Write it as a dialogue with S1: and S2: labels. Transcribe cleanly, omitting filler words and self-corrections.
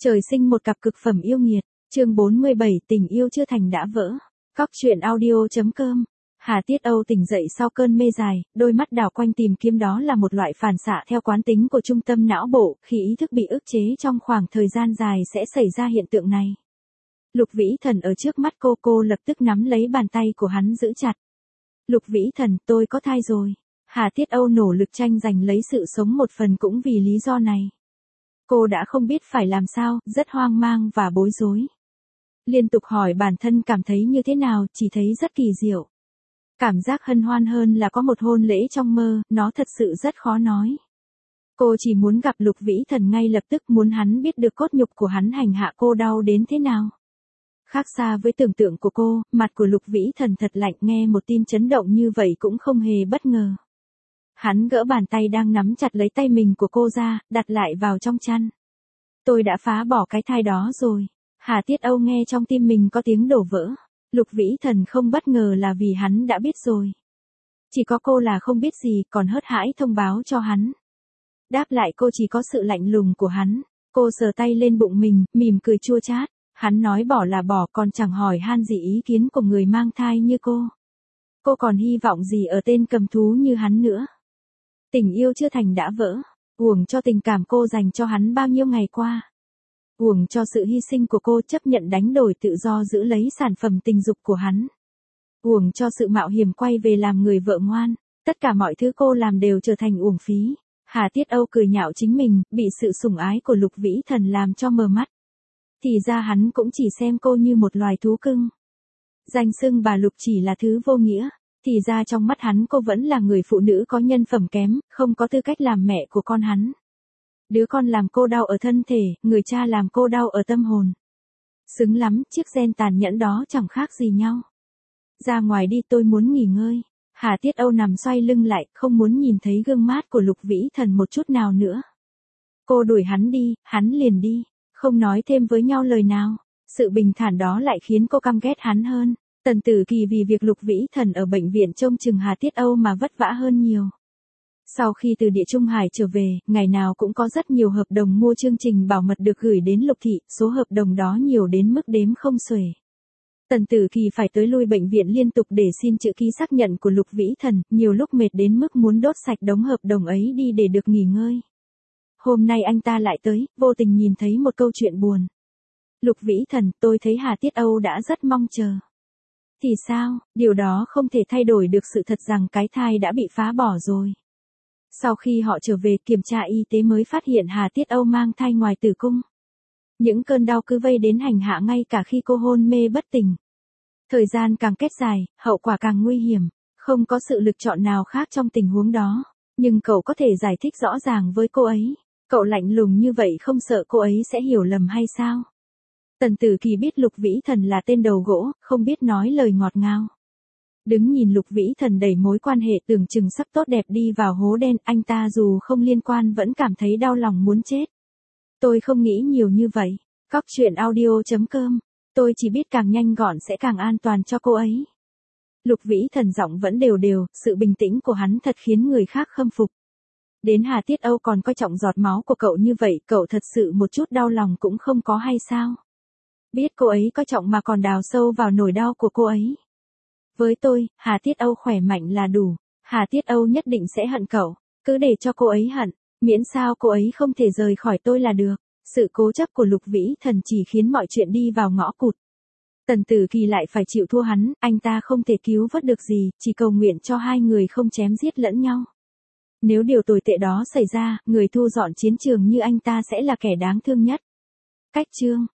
S1: Trời sinh một cặp cực phẩm yêu nghiệt, chương 47 tình yêu chưa thành đã vỡ. Cóc truyện audio.com. Hà Tiết Âu tỉnh dậy sau cơn mê dài, đôi mắt đảo quanh tìm kiếm đó là một loại phản xạ theo quán tính của trung tâm não bộ, khi ý thức bị ức chế trong khoảng thời gian dài sẽ xảy ra hiện tượng này. Lục Vĩ Thần ở trước mắt cô lập tức nắm lấy bàn tay của hắn giữ chặt. Lục Vĩ Thần, tôi có thai rồi. Hà Tiết Âu nỗ lực tranh giành lấy sự sống một phần cũng vì lý do này. Cô đã không biết phải làm sao, rất hoang mang và bối rối. Liên tục hỏi bản thân cảm thấy như thế nào, chỉ thấy rất kỳ diệu. Cảm giác hân hoan hơn là có một hôn lễ trong mơ, nó thật sự rất khó nói. Cô chỉ muốn gặp Lục Vĩ Thần ngay lập tức, muốn hắn biết được cốt nhục của hắn hành hạ cô đau đến thế nào. Khác xa với tưởng tượng của cô, mặt của Lục Vĩ Thần thật lạnh, nghe một tin chấn động như vậy cũng không hề bất ngờ. Hắn gỡ bàn tay đang nắm chặt lấy tay mình của cô ra, đặt lại vào trong chăn. Tôi đã phá bỏ cái thai đó rồi. Hà Tiết Âu nghe trong tim mình có tiếng đổ vỡ. Lục Vĩ Thần không bất ngờ là vì hắn đã biết rồi. Chỉ có cô là không biết gì, còn hớt hãi thông báo cho hắn. Đáp lại cô chỉ có sự lạnh lùng của hắn. Cô sờ tay lên bụng mình, mỉm cười chua chát. Hắn nói bỏ là bỏ, còn chẳng hỏi han gì ý kiến của người mang thai như cô. Cô còn hy vọng gì ở tên cầm thú như hắn nữa. Tình yêu chưa thành đã vỡ. Uổng cho tình cảm cô dành cho hắn bao nhiêu ngày qua. Uổng cho sự hy sinh của cô chấp nhận đánh đổi tự do giữ lấy sản phẩm tình dục của hắn. Uổng cho sự mạo hiểm quay về làm người vợ ngoan. Tất cả mọi thứ cô làm đều trở thành uổng phí. Hà Tiết Âu cười nhạo chính mình, bị sự sủng ái của Lục Vĩ Thần làm cho mờ mắt. Thì ra hắn cũng chỉ xem cô như một loài thú cưng. Danh xưng bà Lục chỉ là thứ vô nghĩa. Thì ra trong mắt hắn cô vẫn là người phụ nữ có nhân phẩm kém, không có tư cách làm mẹ của con hắn. Đứa con làm cô đau ở thân thể, người cha làm cô đau ở tâm hồn. Xứng lắm, chiếc gen tàn nhẫn đó chẳng khác gì nhau. Ra ngoài đi, tôi muốn nghỉ ngơi. Hà Tiết Âu nằm xoay lưng lại, không muốn nhìn thấy gương mát của Lục Vĩ Thần một chút nào nữa. Cô đuổi hắn đi, hắn liền đi, không nói thêm với nhau lời nào. Sự bình thản đó lại khiến cô căm ghét hắn hơn. Tần Tử Kỳ vì việc Lục Vĩ Thần ở bệnh viện trông chừng Hà Tiết Âu mà vất vả hơn nhiều. Sau khi từ Địa Trung Hải trở về, ngày nào cũng có rất nhiều hợp đồng mua chương trình bảo mật được gửi đến Lục Thị, số hợp đồng đó nhiều đến mức đếm không xuể. Tần Tử Kỳ phải tới lui bệnh viện liên tục để xin chữ ký xác nhận của Lục Vĩ Thần, nhiều lúc mệt đến mức muốn đốt sạch đống hợp đồng ấy đi để được nghỉ ngơi. Hôm nay anh ta lại tới, vô tình nhìn thấy một câu chuyện buồn. Lục Vĩ Thần, tôi thấy Hà Tiết Âu đã rất mong chờ. Thì sao, điều đó không thể thay đổi được sự thật rằng cái thai đã bị phá bỏ rồi. Sau khi họ trở về kiểm tra y tế mới phát hiện Hà Tiết Âu mang thai ngoài tử cung. Những cơn đau cứ vây đến hành hạ ngay cả khi cô hôn mê bất tỉnh. Thời gian càng kết dài, hậu quả càng nguy hiểm, không có sự lựa chọn nào khác trong tình huống đó. Nhưng cậu có thể giải thích rõ ràng với cô ấy. Cậu lạnh lùng như vậy không sợ cô ấy sẽ hiểu lầm hay sao? Tần Tử Kỳ biết Lục Vĩ Thần là tên đầu gỗ, không biết nói lời ngọt ngào. Đứng nhìn Lục Vĩ Thần đẩy mối quan hệ tưởng chừng sắp tốt đẹp đi vào hố đen, anh ta dù không liên quan vẫn cảm thấy đau lòng muốn chết. Tôi không nghĩ nhiều như vậy. Cóc truyện audio.com. Tôi chỉ biết càng nhanh gọn sẽ càng an toàn cho cô ấy. Lục Vĩ Thần giọng vẫn đều đều, sự bình tĩnh của hắn thật khiến người khác khâm phục. Đến Hà Tiết Âu còn coi trọng giọt máu của cậu như vậy, cậu thật sự một chút đau lòng cũng không có hay sao? Biết cô ấy coi trọng mà còn đào sâu vào nỗi đau của cô ấy. Với tôi, Hà Tiết Âu khỏe mạnh là đủ. Hà Tiết Âu nhất định sẽ hận cậu. Cứ để cho cô ấy hận, miễn sao cô ấy không thể rời khỏi tôi là được. Sự cố chấp của Lục Vĩ Thần chỉ khiến mọi chuyện đi vào ngõ cụt. Tần Tử Kỳ lại phải chịu thua hắn, anh ta không thể cứu vớt được gì, chỉ cầu nguyện cho hai người không chém giết lẫn nhau. Nếu điều tồi tệ đó xảy ra, người thu dọn chiến trường như anh ta sẽ là kẻ đáng thương nhất. Cách chương